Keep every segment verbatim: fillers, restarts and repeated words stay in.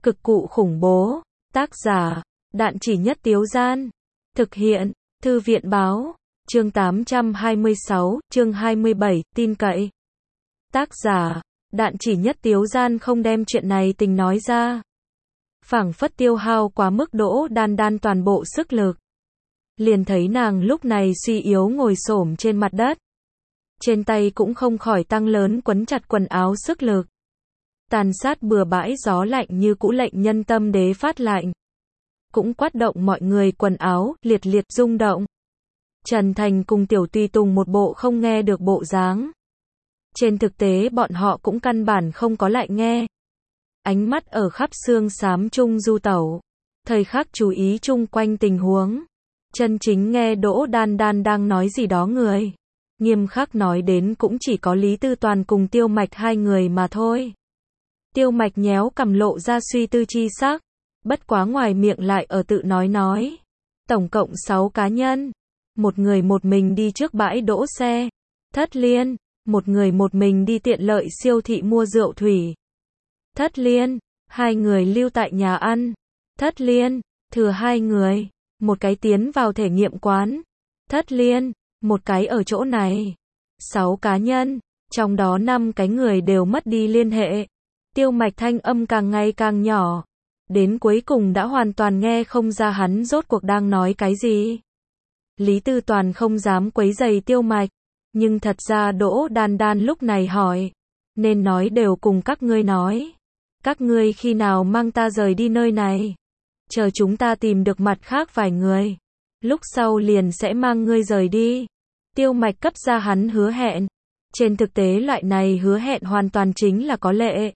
Cực cụ khủng bố. Tác giả, Đạn Chỉ Nhất Tiếu Gian. Thực hiện, Thư viện Báo. Chương tám trăm hai mươi sáu, chương hai mươi bảy, tin cậy. Tác giả, Đạn Chỉ Nhất Tiếu Gian không đem chuyện này tình nói ra. Phảng phất tiêu hao quá mức Đỗ Đan Đan toàn bộ sức lực. Liền thấy nàng lúc này suy yếu ngồi xổm trên mặt đất. Trên tay cũng không khỏi tăng lớn quấn chặt quần áo sức lực. Tàn sát bừa bãi gió lạnh như cũ lệnh nhân tâm đế phát lạnh. Cũng quát động mọi người quần áo, liệt liệt rung động. Trần Thành cùng Tiểu Tùy Tùng một bộ không nghe được bộ dáng. Trên thực tế bọn họ cũng căn bản không có lại nghe. Ánh mắt ở khắp xương xám chung du tẩu. Thời khắc chú ý chung quanh tình huống. Chân chính nghe Đỗ Đan Đan đang nói gì đó người. Nghiêm khắc nói đến cũng chỉ có Lý Tư Toàn cùng Tiêu Mạch hai người mà thôi. Tiêu Mạch nhéo cằm lộ ra suy tư chi sắc. Bất quá ngoài miệng lại ở tự nói nói. Tổng cộng sáu cá nhân. Một người một mình đi trước bãi đỗ xe. Thất Liên. Một người một mình đi tiện lợi siêu thị mua rượu thủy. Thất Liên. Hai người lưu tại nhà ăn. Thất Liên. Thừa hai người. Một cái tiến vào thể nghiệm quán. Thất Liên. Một cái ở chỗ này. Sáu cá nhân. Trong đó năm cái người đều mất đi liên hệ. Tiêu Mạch thanh âm càng ngày càng nhỏ. Đến cuối cùng đã hoàn toàn nghe không ra hắn rốt cuộc đang nói cái gì. Lý Tư Toàn không dám quấy rầy Tiêu Mạch. Nhưng thật ra Đỗ Đan Đan lúc này hỏi. Nên nói đều cùng các ngươi nói. Các ngươi khi nào mang ta rời đi nơi này. Chờ chúng ta tìm được mặt khác vài người. Lúc sau liền sẽ mang ngươi rời đi. Tiêu Mạch cấp ra hắn hứa hẹn. Trên thực tế loại này hứa hẹn hoàn toàn chính là có lệ.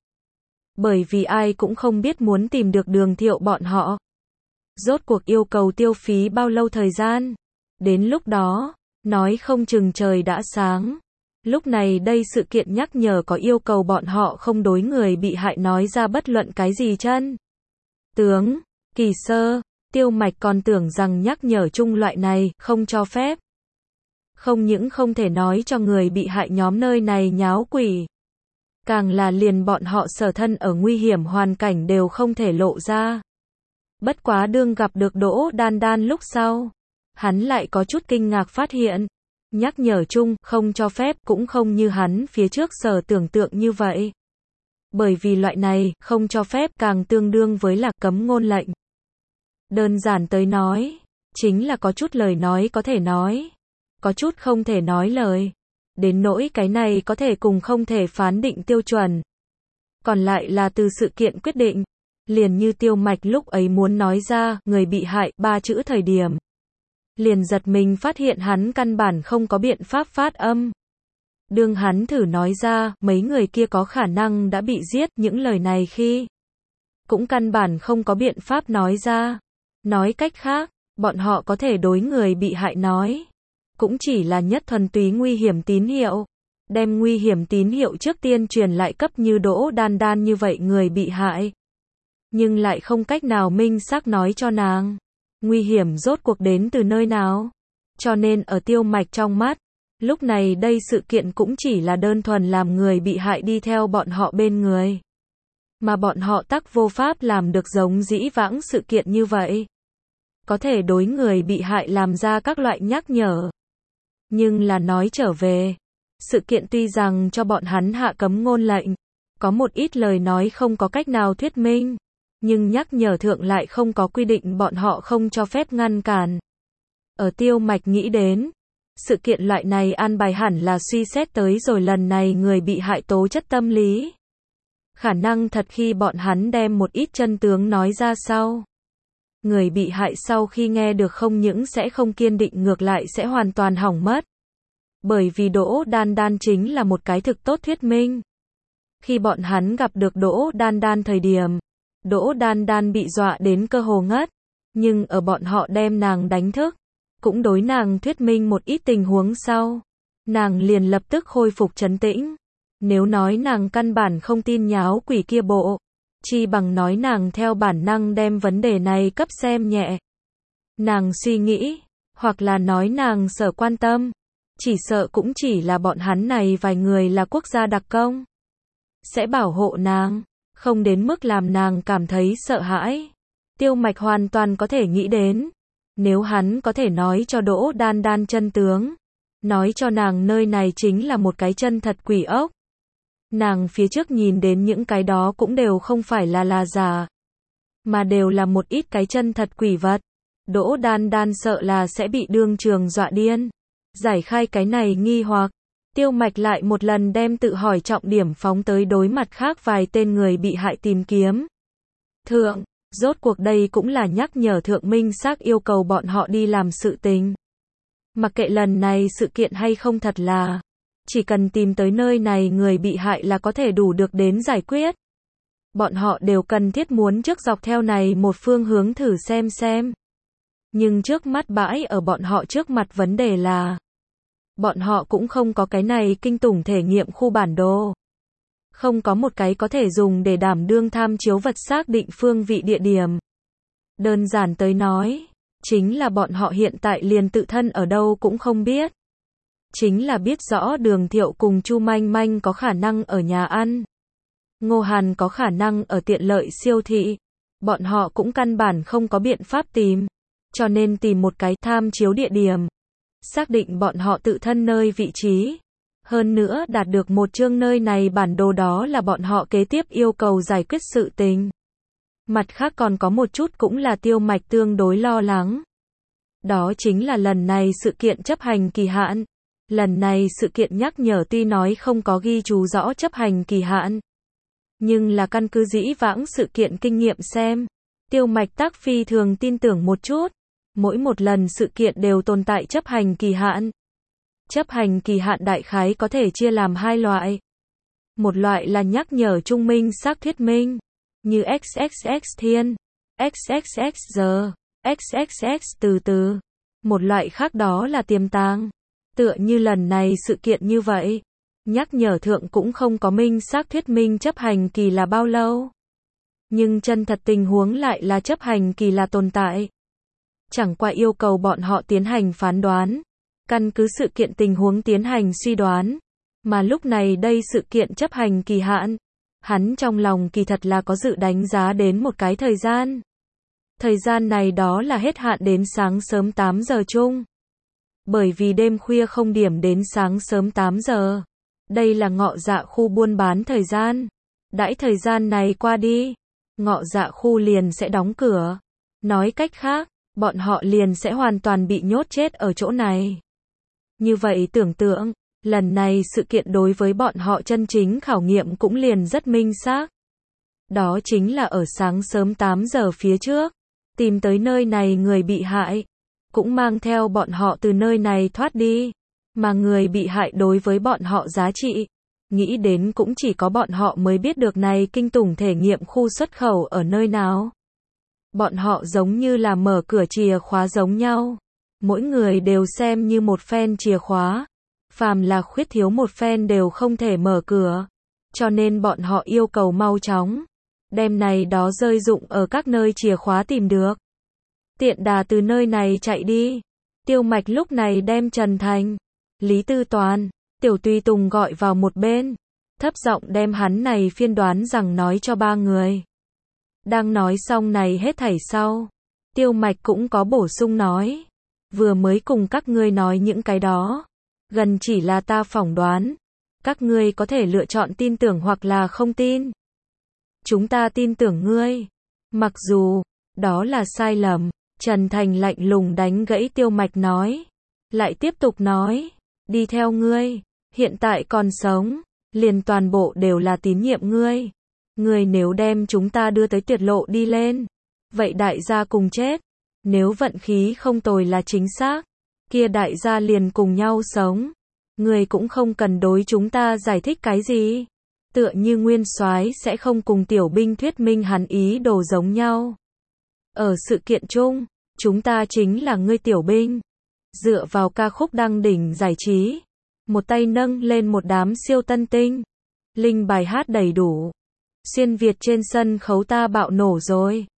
Bởi vì ai cũng không biết muốn tìm được Đường Thiệu bọn họ. Rốt cuộc yêu cầu tiêu phí bao lâu thời gian. Đến lúc đó, nói không chừng trời đã sáng. Lúc này đây sự kiện nhắc nhở có yêu cầu bọn họ không đối người bị hại nói ra bất luận cái gì chân. Tướng, Kỳ Sơ, Tiêu Mạch còn tưởng rằng nhắc nhở chung loại này không cho phép. Không những không thể nói cho người bị hại nhóm nơi này nháo quỷ. Càng là liền bọn họ sở thân ở nguy hiểm hoàn cảnh đều không thể lộ ra. Bất quá đương gặp được Đỗ Đan Đan lúc sau. Hắn lại có chút kinh ngạc phát hiện. Nhắc nhở chung, không cho phép cũng không như hắn phía trước sở tưởng tượng như vậy. Bởi vì loại này, không cho phép càng tương đương với là cấm ngôn lệnh. Đơn giản tới nói, chính là có chút lời nói có thể nói. Có chút không thể nói lời. Đến nỗi cái này có thể cùng không thể phán định tiêu chuẩn. Còn lại là từ sự kiện quyết định. Liền như Tiêu Mạch lúc ấy muốn nói ra, người bị hại, ba chữ thời điểm. Liền giật mình phát hiện hắn căn bản không có biện pháp phát âm. Đương hắn thử nói ra, mấy người kia có khả năng đã bị giết, những lời này khi. Cũng căn bản không có biện pháp nói ra. Nói cách khác, bọn họ có thể đối người bị hại nói. Cũng chỉ là nhất thuần túy nguy hiểm tín hiệu. Đem nguy hiểm tín hiệu trước tiên truyền lại cấp như Đỗ Đan Đan như vậy người bị hại. Nhưng lại không cách nào minh xác nói cho nàng. Nguy hiểm rốt cuộc đến từ nơi nào. Cho nên ở Tiêu Mạch trong mắt. Lúc này đây sự kiện cũng chỉ là đơn thuần làm người bị hại đi theo bọn họ bên người. Mà bọn họ tắc vô pháp làm được giống dĩ vãng sự kiện như vậy. Có thể đối người bị hại làm ra các loại nhắc nhở. Nhưng là nói trở về, sự kiện tuy rằng cho bọn hắn hạ cấm ngôn lệnh, có một ít lời nói không có cách nào thuyết minh, nhưng nhắc nhở thượng lại không có quy định bọn họ không cho phép ngăn cản. Ở Tiêu Mạch nghĩ đến, sự kiện loại này an bài hẳn là suy xét tới rồi lần này người bị hại tố chất tâm lý. Khả năng thật khi bọn hắn đem một ít chân tướng nói ra sau. Người bị hại sau khi nghe được không những sẽ không kiên định ngược lại sẽ hoàn toàn hỏng mất. Bởi vì Đỗ Đan Đan chính là một cái thực tốt thuyết minh. Khi bọn hắn gặp được Đỗ Đan Đan thời điểm, Đỗ Đan Đan bị dọa đến cơ hồ ngất. Nhưng ở bọn họ đem nàng đánh thức, cũng đối nàng thuyết minh một ít tình huống sau. Nàng liền lập tức khôi phục trấn tĩnh. Nếu nói nàng căn bản không tin nháo quỷ kia bộ. Chi bằng nói nàng theo bản năng đem vấn đề này cấp xem nhẹ. Nàng suy nghĩ, hoặc là nói nàng sợ quan tâm, chỉ sợ cũng chỉ là bọn hắn này vài người là quốc gia đặc công. Sẽ bảo hộ nàng, không đến mức làm nàng cảm thấy sợ hãi. Tiêu Mạch hoàn toàn có thể nghĩ đến, nếu hắn có thể nói cho Đỗ Đan Đan chân tướng, nói cho nàng nơi này chính là một cái chân thật quỷ ốc. Nàng phía trước nhìn đến những cái đó cũng đều không phải là là giả, mà đều là một ít cái chân thật quỷ vật. Đỗ Đan Đan sợ là sẽ bị đương trường dọa điên. Giải khai cái này nghi hoặc, Tiêu Mạch lại một lần đem tự hỏi trọng điểm phóng tới đối mặt khác vài tên người bị hại tìm kiếm. Thượng, rốt cuộc đây cũng là nhắc nhở Thượng minh xác yêu cầu bọn họ đi làm sự tình. Mặc kệ lần này sự kiện hay không thật là, chỉ cần tìm tới nơi này người bị hại là có thể đủ được đến giải quyết. Bọn họ đều cần thiết muốn trước dọc theo này một phương hướng thử xem xem. Nhưng trước mắt bãi ở bọn họ trước mặt vấn đề là, bọn họ cũng không có cái này kinh tủng thể nghiệm khu bản đồ. Không có một cái có thể dùng để đảm đương tham chiếu vật xác định phương vị địa điểm. Đơn giản tới nói, chính là bọn họ hiện tại liền tự thân ở đâu cũng không biết. Chính là biết rõ Đường Thiệu cùng Chu Manh Manh có khả năng ở nhà ăn. Ngô Hàn có khả năng ở tiện lợi siêu thị. Bọn họ cũng căn bản không có biện pháp tìm. Cho nên tìm một cái tham chiếu địa điểm. Xác định bọn họ tự thân nơi vị trí. Hơn nữa đạt được một chương nơi này bản đồ đó là bọn họ kế tiếp yêu cầu giải quyết sự tình. Mặt khác còn có một chút cũng là Tiêu Mạch tương đối lo lắng. Đó chính là lần này sự kiện chấp hành kỳ hạn. Lần này sự kiện nhắc nhở tuy nói không có ghi chú rõ chấp hành kỳ hạn. Nhưng là căn cứ dĩ vãng sự kiện kinh nghiệm xem. Tiêu Mạch tác phi thường tin tưởng một chút. Mỗi một lần sự kiện đều tồn tại chấp hành kỳ hạn. Chấp hành kỳ hạn đại khái có thể chia làm hai loại. Một loại là nhắc nhở trung minh xác thuyết minh, như x x x thiên, x x x giờ, x x x từ từ. Một loại khác đó là tiềm tàng. Tựa như lần này sự kiện như vậy. Nhắc nhở thượng cũng không có minh xác thuyết minh chấp hành kỳ là bao lâu. Nhưng chân thật tình huống lại là chấp hành kỳ là tồn tại. Chẳng qua yêu cầu bọn họ tiến hành phán đoán. Căn cứ sự kiện tình huống tiến hành suy đoán. Mà lúc này đây sự kiện chấp hành kỳ hạn. Hắn trong lòng kỳ thật là có dự đánh giá đến một cái thời gian. Thời gian này đó là hết hạn đến sáng sớm tám giờ chung. Bởi vì đêm khuya không điểm đến sáng sớm tám giờ. Đây là ngọ dạ khu buôn bán thời gian. Đãi thời gian này qua đi, ngọ dạ khu liền sẽ đóng cửa. Nói cách khác, bọn họ liền sẽ hoàn toàn bị nhốt chết ở chỗ này. Như vậy tưởng tượng, lần này sự kiện đối với bọn họ chân chính khảo nghiệm cũng liền rất minh xác. Đó chính là ở sáng sớm tám giờ phía trước, tìm tới nơi này người bị hại, cũng mang theo bọn họ từ nơi này thoát đi. Mà người bị hại đối với bọn họ giá trị, nghĩ đến cũng chỉ có bọn họ mới biết được này kinh tủng thể nghiệm khu xuất khẩu ở nơi nào. Bọn họ giống như là mở cửa chìa khóa giống nhau. Mỗi người đều xem như một phen chìa khóa. Phàm là khuyết thiếu một phen đều không thể mở cửa. Cho nên bọn họ yêu cầu mau chóng. Đem này đó rơi dụng ở các nơi chìa khóa tìm được. Tiện đà từ nơi này chạy đi. Tiêu Mạch lúc này đem Trần Thành, Lý Tư Toàn, Tiểu Tùy Tùng gọi vào một bên. Thấp giọng đem hắn này phiên đoán rằng nói cho ba người. Đang nói xong này hết thảy sau. Tiêu Mạch cũng có bổ sung nói. Vừa mới cùng các ngươi nói những cái đó. Gần chỉ là ta phỏng đoán. Các ngươi có thể lựa chọn tin tưởng hoặc là không tin. Chúng ta tin tưởng ngươi. Mặc dù, đó là sai lầm. Trần Thành lạnh lùng đánh gãy Tiêu Mạch nói. Lại tiếp tục nói. Đi theo ngươi. Hiện tại còn sống. Liền toàn bộ đều là tín nhiệm ngươi. Ngươi nếu đem chúng ta đưa tới tuyệt lộ đi lên. Vậy đại gia cùng chết. Nếu vận khí không tồi là chính xác. Kia đại gia liền cùng nhau sống. Ngươi cũng không cần đối chúng ta giải thích cái gì. Tựa như Nguyên Soái sẽ không cùng tiểu binh thuyết minh hắn ý đồ giống nhau. Ở sự kiện chung, chúng ta chính là ngươi tiểu binh. Dựa vào ca khúc đăng đỉnh giải trí. Một tay nâng lên một đám siêu tân tinh. Linh bài hát đầy đủ. Xuyên Việt trên sân khấu ta bạo nổ rồi.